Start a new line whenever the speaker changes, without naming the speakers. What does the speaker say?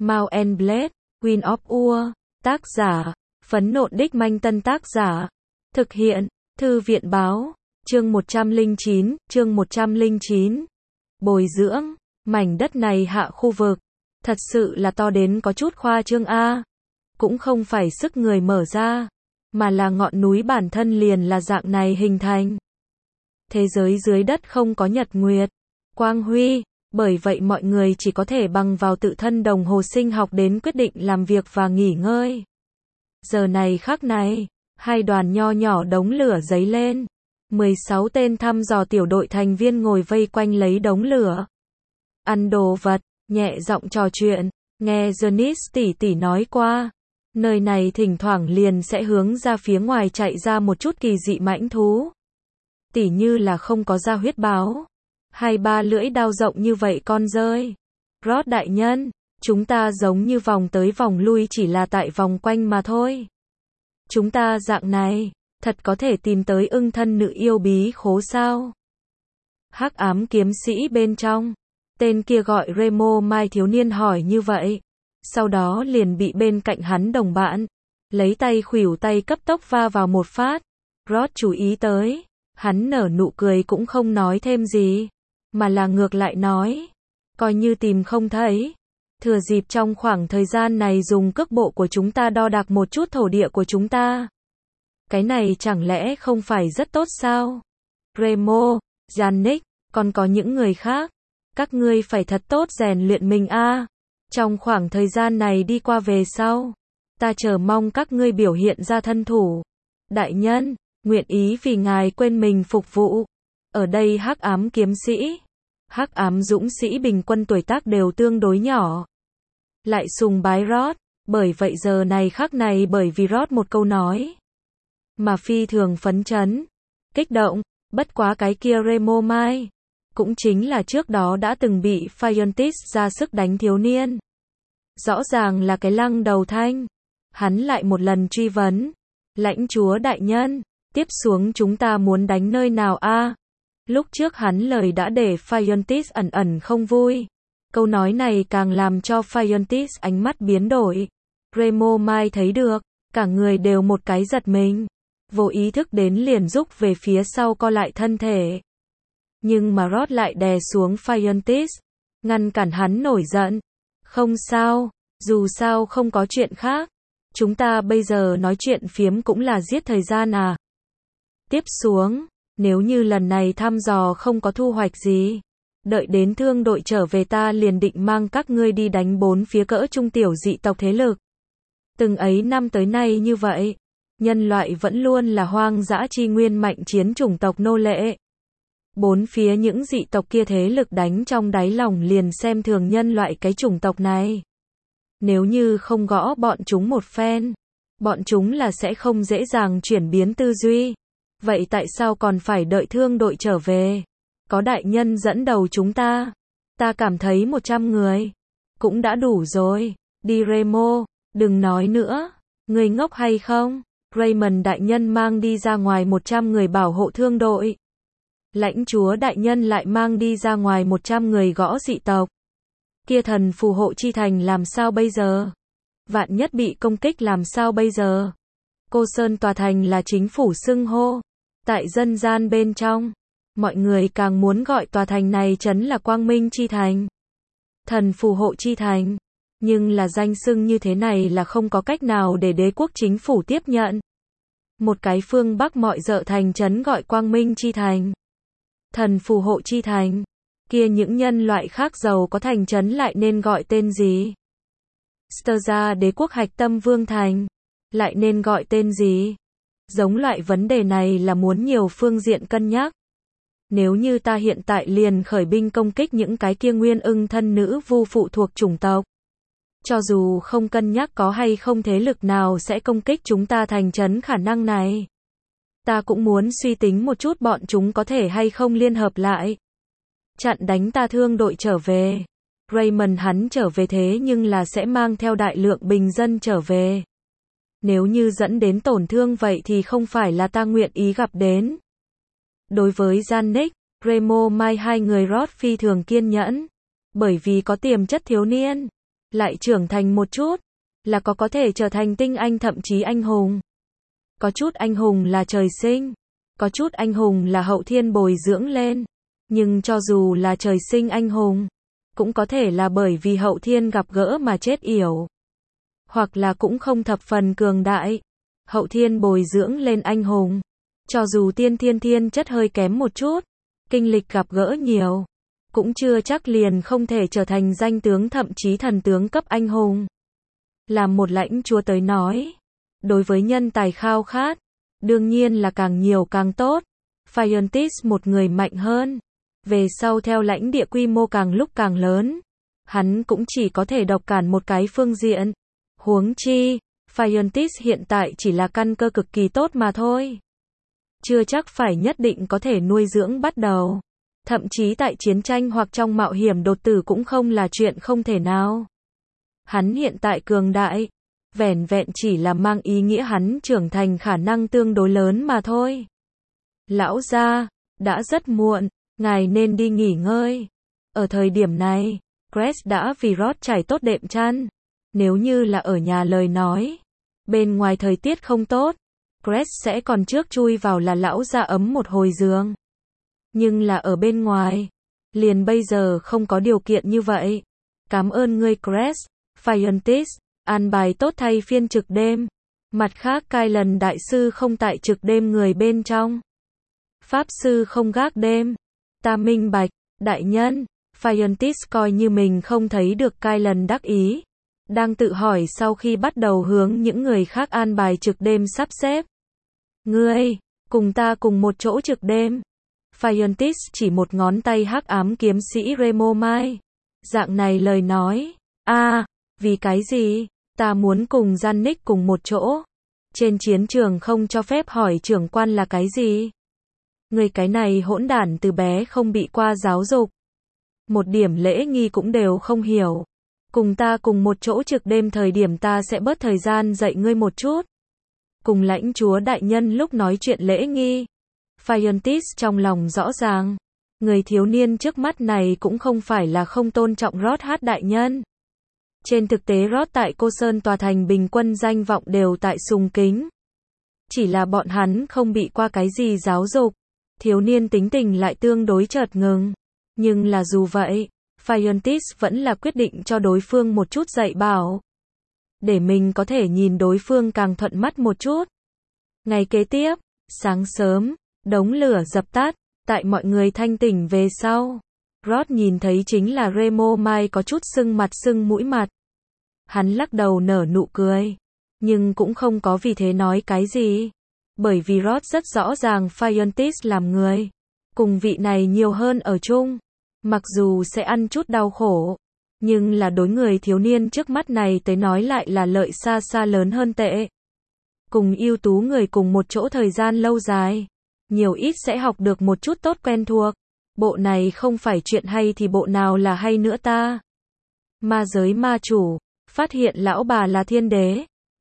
Mount and Blade, Queen of War, tác giả, Phấn Nộn Đích Manh Tân tác giả, thực hiện, Thư viện báo, chương 109, bồi dưỡng, mảnh đất này hạ khu vực, thật sự là to đến có chút khoa trương a, cũng không phải sức người mở ra, mà là ngọn núi bản thân liền là dạng này hình thành. Thế giới dưới đất không có nhật nguyệt, quang huy, bởi vậy mọi người chỉ có thể bằng vào tự thân đồng hồ sinh học đến quyết định làm việc và nghỉ ngơi. Giờ này khắc này, hai đoàn nho nhỏ đống lửa giấy lên. 16 tên thăm dò tiểu đội thành viên ngồi vây quanh lấy đống lửa. Ăn đồ vật, nhẹ giọng trò chuyện, nghe Janice tỷ tỷ nói qua. Nơi này thỉnh thoảng liền sẽ hướng ra phía ngoài chạy ra một chút kỳ dị mãnh thú. Tỉ như là không có da huyết báo. 2-3 lưỡi đao rộng như vậy con rơi. Rod đại nhân, chúng ta giống như vòng tới vòng lui chỉ là tại vòng quanh mà thôi. Chúng ta dạng này, thật có thể tìm tới ưng thân nữ yêu bí khố sao? Hắc ám kiếm sĩ bên trong, tên kia gọi Remo Mai thiếu niên hỏi như vậy. Sau đó liền bị bên cạnh hắn đồng bạn, lấy tay khuỷu tay cấp tốc va vào một phát. Rod chú ý tới, hắn nở nụ cười cũng không nói thêm gì, mà là ngược lại nói, coi như tìm không thấy. Thừa dịp trong khoảng thời gian này dùng cước bộ của chúng ta đo đạc một chút thổ địa của chúng ta. Cái này chẳng lẽ không phải rất tốt sao? Remo, Yannick, còn có những người khác. Các ngươi phải thật tốt rèn luyện mình a. Trong khoảng thời gian này đi qua về sau, ta chờ mong các ngươi biểu hiện ra thân thủ. Đại nhân, nguyện ý vì ngài quên mình phục vụ. Ở đây hắc ám kiếm sĩ, hắc ám dũng sĩ bình quân tuổi tác đều tương đối nhỏ. Lại sùng bái Rod, bởi vậy giờ này khắc này bởi vì Rod một câu nói mà phi thường phấn chấn, kích động, bất quá cái kia Remo Mai, cũng chính là trước đó đã từng bị Fiontis ra sức đánh thiếu niên. Rõ ràng là cái lăng đầu thanh. Hắn lại một lần truy vấn, lãnh chúa đại nhân, tiếp xuống chúng ta muốn đánh nơi nào a? Lúc trước hắn lời đã để Fiontis ẩn ẩn không vui. Câu nói này càng làm cho Fiontis ánh mắt biến đổi. Remo Mai thấy được, cả người đều một cái giật mình. Vô ý thức đến liền rúc về phía sau co lại thân thể. Nhưng mà Rod lại đè xuống Fiontis, ngăn cản hắn nổi giận. Không sao, dù sao không có chuyện khác. Chúng ta bây giờ nói chuyện phiếm cũng là giết thời gian à. Tiếp xuống, nếu như lần này thăm dò không có thu hoạch gì, đợi đến thương đội trở về ta liền định mang các ngươi đi đánh 4 phía cỡ trung tiểu dị tộc thế lực. Từng ấy năm tới nay như vậy, nhân loại vẫn luôn là hoang dã chi nguyên mạnh chiến chủng tộc nô lệ. 4 phía những dị tộc kia thế lực đánh trong đáy lòng liền xem thường nhân loại cái chủng tộc này. Nếu như không gõ bọn chúng một phen, bọn chúng là sẽ không dễ dàng chuyển biến tư duy. Vậy tại sao còn phải đợi thương đội trở về? Có đại nhân dẫn đầu chúng ta. Ta cảm thấy 100 người cũng đã đủ rồi. Đi Remo, đừng nói nữa. Người ngốc hay không? Raymond đại nhân mang đi ra ngoài 100 người bảo hộ thương đội. Lãnh chúa đại nhân lại mang đi ra ngoài 100 người gõ dị tộc. Kia thần phù hộ chi thành làm sao bây giờ? Vạn nhất bị công kích làm sao bây giờ? Cô Sơn tòa thành là chính phủ xưng hô. Tại dân gian bên trong, mọi người càng muốn gọi tòa thành này trấn là Quang Minh chi thành. Thần phù hộ chi thành. Nhưng là danh xưng như thế này là không có cách nào để đế quốc chính phủ tiếp nhận. Một cái phương Bắc mọi dợ thành trấn gọi Quang Minh chi thành. Thần phù hộ chi thành. Kia những nhân loại khác giàu có thành trấn lại nên gọi tên gì? Sterza đế quốc hạch tâm vương thành. Lại nên gọi tên gì? Giống loại vấn đề này là muốn nhiều phương diện cân nhắc. Nếu như ta hiện tại liền khởi binh công kích những cái kia nguyên ưng thân nữ vu phụ thuộc chủng tộc. Cho dù không cân nhắc có hay không thế lực nào sẽ công kích chúng ta thành trấn khả năng này. Ta cũng muốn suy tính một chút bọn chúng có thể hay không liên hợp lại. Chặn đánh ta thương đội trở về. Raymond hắn trở về thế nhưng là sẽ mang theo đại lượng bình dân trở về. Nếu như dẫn đến tổn thương vậy thì không phải là ta nguyện ý gặp đến. Đối với Yannick, Remo Mai hai người Rod phi thường kiên nhẫn. Bởi vì có tiềm chất thiếu niên. lại trưởng thành một chút, là có thể trở thành tinh anh thậm chí anh hùng. Có chút anh hùng là trời sinh, có chút anh hùng là hậu thiên bồi dưỡng lên, nhưng cho dù là trời sinh anh hùng, cũng có thể là bởi vì hậu thiên gặp gỡ mà chết yểu, hoặc là cũng không thập phần cường đại. Hậu thiên bồi dưỡng lên anh hùng, cho dù thiên chất hơi kém một chút, kinh lịch gặp gỡ nhiều, cũng chưa chắc liền không thể trở thành danh tướng thậm chí thần tướng cấp anh hùng. Làm một lãnh chúa tới nói, đối với nhân tài khao khát, đương nhiên là càng nhiều càng tốt. Phiontis một người mạnh hơn, về sau theo lãnh địa quy mô càng lúc càng lớn, hắn cũng chỉ có thể độc cản một cái phương diện. Huống chi, Phiontis hiện tại chỉ là căn cơ cực kỳ tốt mà thôi. Chưa chắc phải nhất định có thể nuôi dưỡng bắt đầu. Thậm chí tại chiến tranh hoặc trong mạo hiểm đột tử cũng không là chuyện không thể nào. Hắn hiện tại cường đại, vẻn vẹn chỉ là mang ý nghĩa hắn trưởng thành khả năng tương đối lớn mà thôi. Lão gia, đã rất muộn, ngài nên đi nghỉ ngơi. Ở thời điểm này, Grace đã vì Rod trải tốt đệm chăn. Nếu như là ở nhà lời nói, bên ngoài thời tiết không tốt, Grace sẽ còn trước chui vào là lão gia ấm một hồi giường. Nhưng là ở bên ngoài, liền bây giờ không có điều kiện như vậy. Cảm ơn ngươi Grace, Phiontis, an bài tốt thay phiên trực đêm. Mặt khác Kylan đại sư không tại trực đêm người bên trong. Pháp sư không gác đêm. Ta minh bạch, đại nhân. Phiontis coi như mình không thấy được Kylan đắc ý. Đang tự hỏi sau khi bắt đầu hướng những người khác an bài trực đêm sắp xếp. Ngươi, cùng ta cùng một chỗ trực đêm. Phiontis chỉ một ngón tay hắc ám kiếm sĩ Remo Mai. Dạng này lời nói. Vì cái gì? Ta muốn cùng Giannick cùng một chỗ. Trên chiến trường không cho phép hỏi trưởng quan là cái gì? Người cái này hỗn đản từ bé không bị qua giáo dục. Một điểm lễ nghi cũng đều không hiểu. Cùng ta cùng một chỗ trực đêm thời điểm ta sẽ bớt thời gian dạy ngươi một chút. Cùng lãnh chúa đại nhân lúc nói chuyện lễ nghi. Phiontis trong lòng rõ ràng. Người thiếu niên trước mắt này cũng không phải là không tôn trọng Rod hát đại nhân. Trên thực tế Rod tại Cô Sơn tòa thành bình quân danh vọng đều tại sùng kính. Chỉ là bọn hắn không bị qua cái gì giáo dục. Thiếu niên tính tình lại tương đối chợt ngừng. Nhưng là dù vậy, Phiontis vẫn là quyết định cho đối phương một chút dạy bảo. Để mình có thể nhìn đối phương càng thuận mắt một chút. Ngày kế tiếp, sáng sớm, đống lửa dập tắt, tại mọi người thanh tỉnh về sau. Rod nhìn thấy chính là Remo Mai có chút sưng mặt sưng mũi mặt. Hắn lắc đầu nở nụ cười. Nhưng cũng không có vì thế nói cái gì. Bởi vì Rod rất rõ ràng Phiontis làm người. Cùng vị này nhiều hơn ở chung. Mặc dù sẽ ăn chút đau khổ. Nhưng là đối người thiếu niên trước mắt này tới nói lại là lợi xa xa lớn hơn tệ. Cùng ưu tú người cùng một chỗ thời gian lâu dài. Nhiều ít sẽ học được một chút tốt quen thuộc. Bộ này không phải chuyện hay thì bộ nào là hay nữa ta. Ma giới ma chủ, phát hiện lão bà là thiên đế.